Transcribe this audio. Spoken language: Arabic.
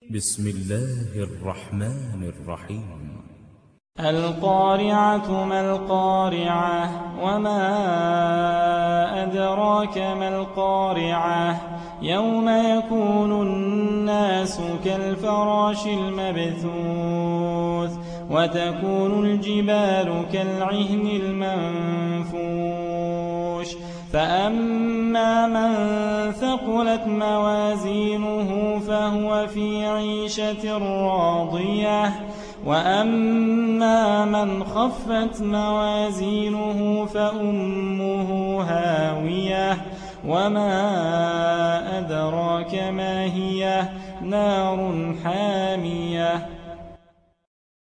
بسم الله الرحمن الرحيم. القارعة ما القارعة وما أدراك ما القارعة يوم يكون الناس كالفراش المبثوث وتكون الجبال كالعهن المنفوش فأما من ثقلت موازينه فهو في عيشة راضية وأما من خفت موازينه فأمه هاوية وما أدراك ما هي نار حامية